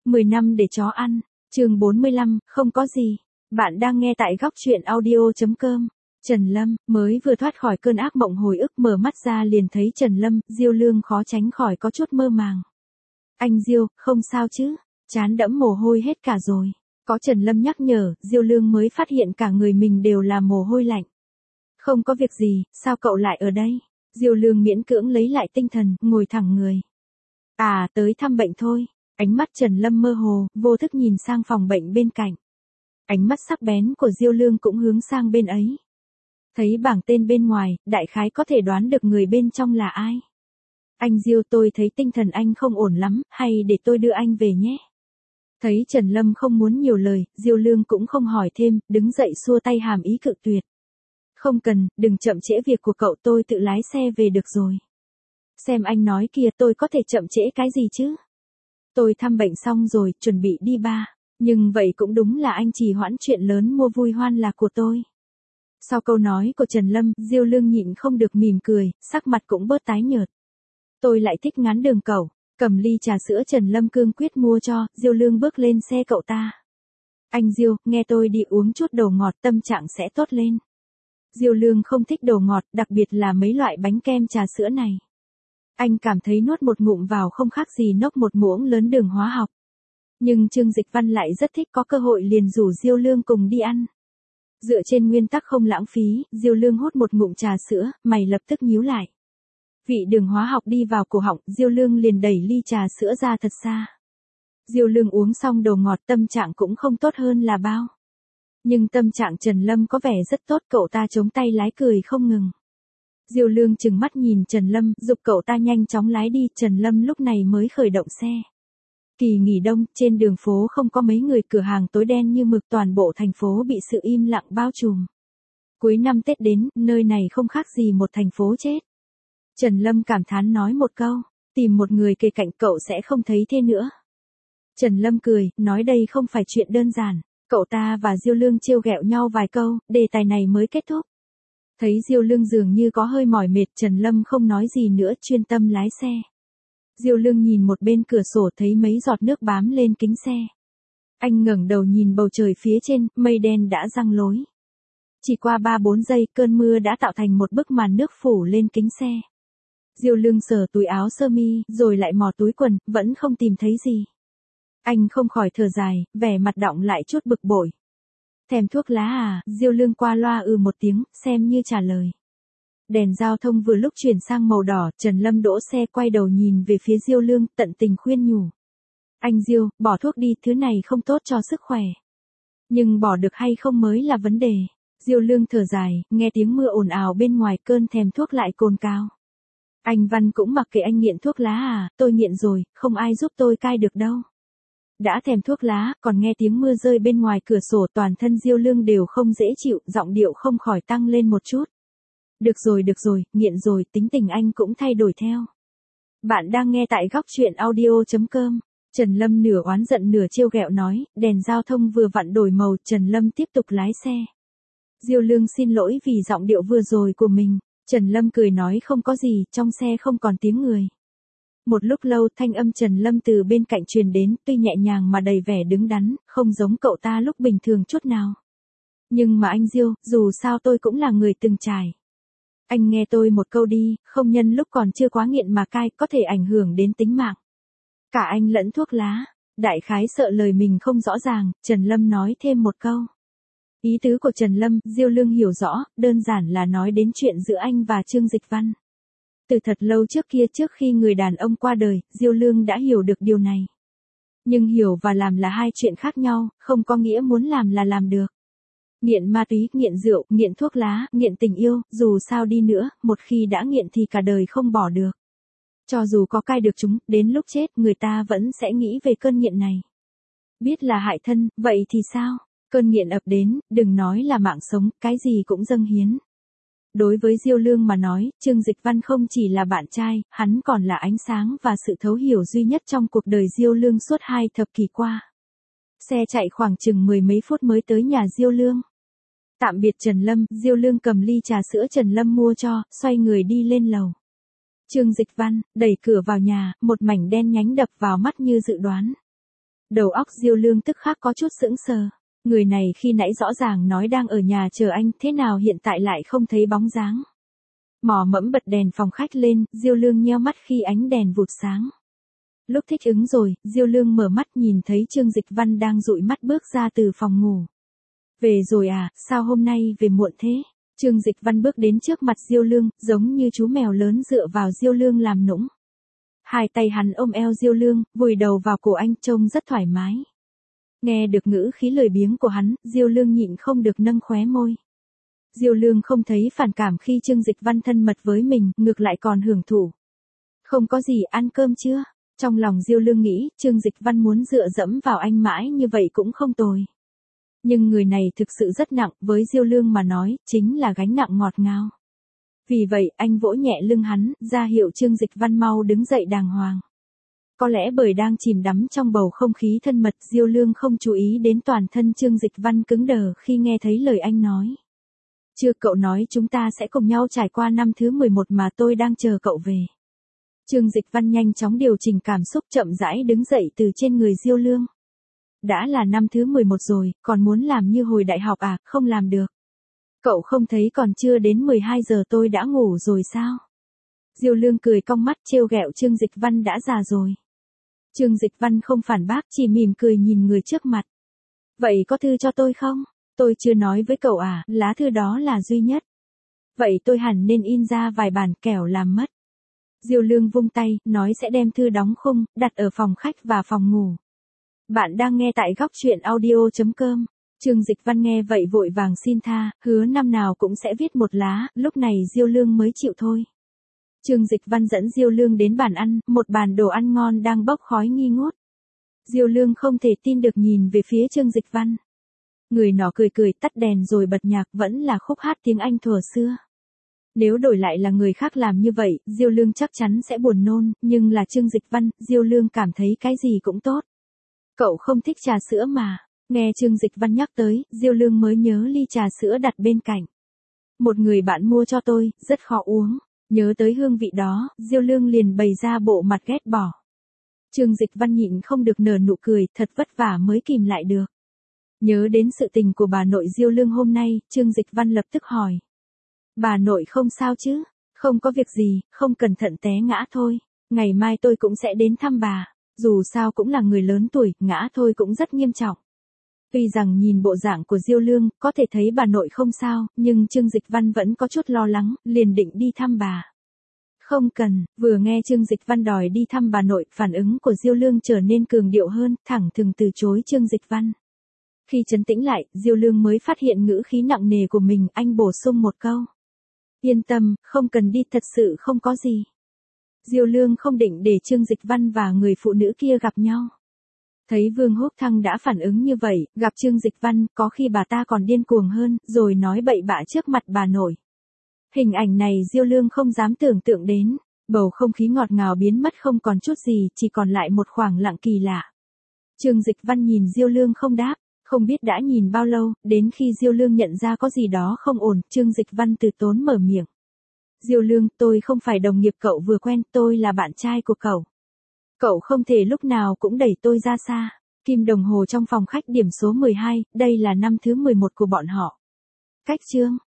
10 năm để chó ăn, chương 45, không có gì. Bạn đang nghe tại góc truyện audio.com. Trần Lâm, mới vừa thoát khỏi cơn ác mộng hồi ức mở mắt ra liền thấy Trần Lâm, Diêu Lương khó tránh khỏi có chút mơ màng. Anh Diêu, không sao chứ, trán đẫm mồ hôi hết cả rồi. Có Trần Lâm nhắc nhở, Diêu Lương mới phát hiện cả người mình đều là mồ hôi lạnh. Không có việc gì, sao cậu lại ở đây? Diêu Lương miễn cưỡng lấy lại tinh thần, ngồi thẳng người. À, tới thăm bệnh thôi. Ánh mắt Trần Lâm mơ hồ, vô thức nhìn sang phòng bệnh bên cạnh. Ánh mắt sắc bén của Diêu Lương cũng hướng sang bên ấy. Thấy bảng tên bên ngoài, đại khái có thể đoán được người bên trong là ai. Anh Diêu, tôi thấy tinh thần anh không ổn lắm, hay để tôi đưa anh về nhé. Thấy Trần Lâm không muốn nhiều lời, Diêu Lương cũng không hỏi thêm, đứng dậy xua tay hàm ý cự tuyệt. Không cần, đừng chậm trễ việc của cậu, tôi tự lái xe về được rồi. Xem anh nói kìa, tôi có thể chậm trễ cái gì chứ? Tôi thăm bệnh xong rồi, chuẩn bị đi ba. Nhưng vậy cũng đúng là anh trì hoãn chuyện lớn mua vui hoan lạc của tôi. Sau câu nói của Trần Lâm, Diêu Lương nhịn không được mỉm cười, sắc mặt cũng bớt tái nhợt. Tôi lại thích ngán đường cẩu. Cầm ly trà sữa Trần Lâm cương quyết mua cho, Diêu Lương bước lên xe cậu ta. Anh Diêu, nghe tôi đi uống chút đồ ngọt, tâm trạng sẽ tốt lên. Diêu Lương không thích đồ ngọt, đặc biệt là mấy loại bánh kem trà sữa này. Anh cảm thấy nuốt một ngụm vào không khác gì nốc một muỗng lớn đường hóa học. Nhưng Trương Dịch Văn lại rất thích, có cơ hội liền rủ Diêu Lương cùng đi ăn. Dựa trên nguyên tắc không lãng phí, Diêu Lương hút một ngụm trà sữa, mày lập tức nhíu lại. Vị đường hóa học đi vào cổ họng, Diêu Lương liền đẩy ly trà sữa ra thật xa. Diêu Lương uống xong đồ ngọt, tâm trạng cũng không tốt hơn là bao. Nhưng tâm trạng Trần Lâm có vẻ rất tốt, cậu ta chống tay lái cười không ngừng. Diêu Lương trừng mắt nhìn Trần Lâm, giục cậu ta nhanh chóng lái đi, Trần Lâm lúc này mới khởi động xe. Kỳ nghỉ đông, trên đường phố không có mấy người, cửa hàng tối đen như mực, toàn bộ thành phố bị sự im lặng bao trùm. Cuối năm Tết đến, nơi này không khác gì một thành phố chết. Trần Lâm cảm thán nói một câu, tìm một người kề cạnh cậu sẽ không thấy thế nữa. Trần Lâm cười, nói đây không phải chuyện đơn giản. Cậu ta và Diêu Lương trêu ghẹo nhau vài câu, đề tài này mới kết thúc. Thấy Diêu Lương dường như có hơi mỏi mệt, Trần Lâm không nói gì nữa, chuyên tâm lái xe. Diêu Lương nhìn một bên cửa sổ thấy mấy giọt nước bám lên kính xe. Anh ngẩng đầu nhìn bầu trời phía trên, mây đen đã giăng lối. Chỉ qua 3-4 giây, cơn mưa đã tạo thành một bức màn nước phủ lên kính xe. Diêu Lương sờ túi áo sơ mi, rồi lại mò túi quần, vẫn không tìm thấy gì. Anh không khỏi thở dài, vẻ mặt đọng lại chút bực bội. Thèm thuốc lá à? Diêu Lương qua loa một tiếng, xem như trả lời. Đèn giao thông vừa lúc chuyển sang màu đỏ, Trần Lâm đỗ xe quay đầu nhìn về phía Diêu Lương, tận tình khuyên nhủ. Anh Diêu, bỏ thuốc đi, thứ này không tốt cho sức khỏe. Nhưng bỏ được hay không mới là vấn đề. Diêu Lương thở dài, nghe tiếng mưa ồn ào bên ngoài, cơn thèm thuốc lại cồn cào. Anh Văn cũng mặc kệ anh nghiện thuốc lá à? Tôi nghiện rồi, không ai giúp tôi cai được đâu. Đã thèm thuốc lá, còn nghe tiếng mưa rơi bên ngoài cửa sổ, toàn thân Diêu Lương đều không dễ chịu, giọng điệu không khỏi tăng lên một chút. Được rồi, nghiện rồi, tính tình anh cũng thay đổi theo. Bạn đang nghe tại góc truyện audio.com. Trần Lâm nửa oán giận nửa trêu ghẹo nói, đèn giao thông vừa vặn đổi màu, Trần Lâm tiếp tục lái xe. Diêu Lương xin lỗi vì giọng điệu vừa rồi của mình. Trần Lâm cười nói không có gì, trong xe không còn tiếng người. Một lúc lâu, thanh âm Trần Lâm từ bên cạnh truyền đến, tuy nhẹ nhàng mà đầy vẻ đứng đắn, không giống cậu ta lúc bình thường chút nào. Nhưng mà anh Diêu, dù sao tôi cũng là người từng trải. Anh nghe tôi một câu đi, không nhân lúc còn chưa quá nghiện mà cai, có thể ảnh hưởng đến tính mạng. Cả anh lẫn thuốc lá. Đại khái sợ lời mình không rõ ràng, Trần Lâm nói thêm một câu. Ý tứ của Trần Lâm, Diêu Lương hiểu rõ, đơn giản là nói đến chuyện giữa anh và Trương Dịch Văn. Từ thật lâu trước kia, trước khi người đàn ông qua đời, Diêu Lương đã hiểu được điều này. Nhưng hiểu và làm là hai chuyện khác nhau, không có nghĩa muốn làm là làm được. Nghiện ma túy, nghiện rượu, nghiện thuốc lá, nghiện tình yêu, dù sao đi nữa, một khi đã nghiện thì cả đời không bỏ được. Cho dù có cai được chúng, đến lúc chết người ta vẫn sẽ nghĩ về cơn nghiện này. Biết là hại thân, vậy thì sao? Cơn nghiện ập đến, đừng nói là mạng sống, cái gì cũng dâng hiến. Đối với Diêu Lương mà nói, Trương Dịch Văn không chỉ là bạn trai, hắn còn là ánh sáng và sự thấu hiểu duy nhất trong cuộc đời Diêu Lương suốt 2 thập kỷ qua. Xe chạy khoảng chừng 10 mấy phút mới tới nhà Diêu Lương. Tạm biệt Trần Lâm, Diêu Lương cầm ly trà sữa Trần Lâm mua cho, xoay người đi lên lầu. Trương Dịch Văn, đẩy cửa vào nhà, một mảnh đen nhánh đập vào mắt như dự đoán. Đầu óc Diêu Lương tức khắc có chút sững sờ. Người này khi nãy rõ ràng nói đang ở nhà chờ anh, thế nào hiện tại lại không thấy bóng dáng. Mò mẫm bật đèn phòng khách lên, Diêu Lương nheo mắt khi ánh đèn vụt sáng. Lúc thích ứng rồi, Diêu Lương mở mắt nhìn thấy Trương Dịch Văn đang dụi mắt bước ra từ phòng ngủ. Về rồi à, sao hôm nay về muộn thế? Trương Dịch Văn bước đến trước mặt Diêu Lương, giống như chú mèo lớn dựa vào Diêu Lương làm nũng. Hai tay hắn ôm eo Diêu Lương, vùi đầu vào cổ anh trông rất thoải mái. Nghe được ngữ khí lười biếng của hắn, Diêu Lương nhịn không được nâng khóe môi. Diêu Lương không thấy phản cảm khi Trương Dịch Văn thân mật với mình, ngược lại còn hưởng thụ. Không có gì, ăn cơm chưa? Trong lòng Diêu Lương nghĩ, Trương Dịch Văn muốn dựa dẫm vào anh mãi như vậy cũng không tồi. Nhưng người này thực sự rất nặng, với Diêu Lương mà nói, chính là gánh nặng ngọt ngào. Vì vậy, anh vỗ nhẹ lưng hắn, ra hiệu Trương Dịch Văn mau đứng dậy đàng hoàng. Có lẽ bởi đang chìm đắm trong bầu không khí thân mật, Diêu Lương không chú ý đến toàn thân Trương Dịch Văn cứng đờ khi nghe thấy lời anh nói. Chưa, cậu nói chúng ta sẽ cùng nhau trải qua năm thứ 11 mà tôi đang chờ cậu về. Trương Dịch Văn nhanh chóng điều chỉnh cảm xúc, chậm rãi đứng dậy từ trên người Diêu Lương. Đã là năm thứ 11 rồi, còn muốn làm như hồi đại học à, không làm được. Cậu không thấy còn chưa đến 12 giờ tôi đã ngủ rồi sao? Diêu Lương cười cong mắt trêu ghẹo Trương Dịch Văn đã già rồi. Trương Dịch Văn không phản bác, chỉ mỉm cười nhìn người trước mặt. Vậy có thư cho tôi không? Tôi chưa nói với cậu à, lá thư đó là duy nhất. Vậy tôi hẳn nên in ra vài bản kẻo làm mất. Diêu Lương vung tay, nói sẽ đem thư đóng khung, đặt ở phòng khách và phòng ngủ. Bạn đang nghe tại góc truyện audio.com. Trương Dịch Văn nghe vậy vội vàng xin tha, hứa năm nào cũng sẽ viết một lá, lúc này Diêu Lương mới chịu thôi. Trương Dịch Văn dẫn Diêu Lương đến bàn ăn, một bàn đồ ăn ngon đang bốc khói nghi ngút. Diêu Lương không thể tin được nhìn về phía Trương Dịch Văn. Người nọ cười cười tắt đèn rồi bật nhạc, vẫn là khúc hát tiếng Anh thuở xưa. Nếu đổi lại là người khác làm như vậy, Diêu Lương chắc chắn sẽ buồn nôn, nhưng là Trương Dịch Văn, Diêu Lương cảm thấy cái gì cũng tốt. Cậu không thích trà sữa mà. Nghe Trương Dịch Văn nhắc tới, Diêu Lương mới nhớ ly trà sữa đặt bên cạnh. Một người bạn mua cho tôi, rất khó uống. Nhớ tới hương vị đó, Diêu Lương liền bày ra bộ mặt ghét bỏ. Trương Dịch Văn nhịn không được nở nụ cười, thật vất vả mới kìm lại được. Nhớ đến sự tình của bà nội Diêu Lương hôm nay, Trương Dịch Văn lập tức hỏi. Bà nội không sao chứ? Không có việc gì, không cẩn thận té ngã thôi. Ngày mai tôi cũng sẽ đến thăm bà. Dù sao cũng là người lớn tuổi, ngã thôi cũng rất nghiêm trọng. Tuy rằng nhìn bộ dạng của Diêu Lương, có thể thấy bà nội không sao, nhưng Trương Dịch Văn vẫn có chút lo lắng, liền định đi thăm bà. Không cần, vừa nghe Trương Dịch Văn đòi đi thăm bà nội, phản ứng của Diêu Lương trở nên cường điệu hơn, thẳng thừng từ chối Trương Dịch Văn. Khi trấn tĩnh lại, Diêu Lương mới phát hiện ngữ khí nặng nề của mình, anh bổ sung một câu. Yên tâm, không cần đi, thật sự không có gì. Diêu Lương không định để Trương Dịch Văn và người phụ nữ kia gặp nhau. Thấy Vương Húc Thăng đã phản ứng như vậy, gặp Trương Dịch Văn, có khi bà ta còn điên cuồng hơn, rồi nói bậy bạ trước mặt bà nội. Hình ảnh này Diêu Lương không dám tưởng tượng đến, bầu không khí ngọt ngào biến mất không còn chút gì, chỉ còn lại một khoảng lặng kỳ lạ. Trương Dịch Văn nhìn Diêu Lương không đáp, không biết đã nhìn bao lâu, đến khi Diêu Lương nhận ra có gì đó không ổn, Trương Dịch Văn từ tốn mở miệng. Diêu Lương, tôi không phải đồng nghiệp cậu vừa quen, tôi là bạn trai của cậu. Cậu không thể lúc nào cũng đẩy tôi ra xa. Kim đồng hồ trong phòng khách điểm số 12, đây là năm thứ 11 của bọn họ. Cách chương.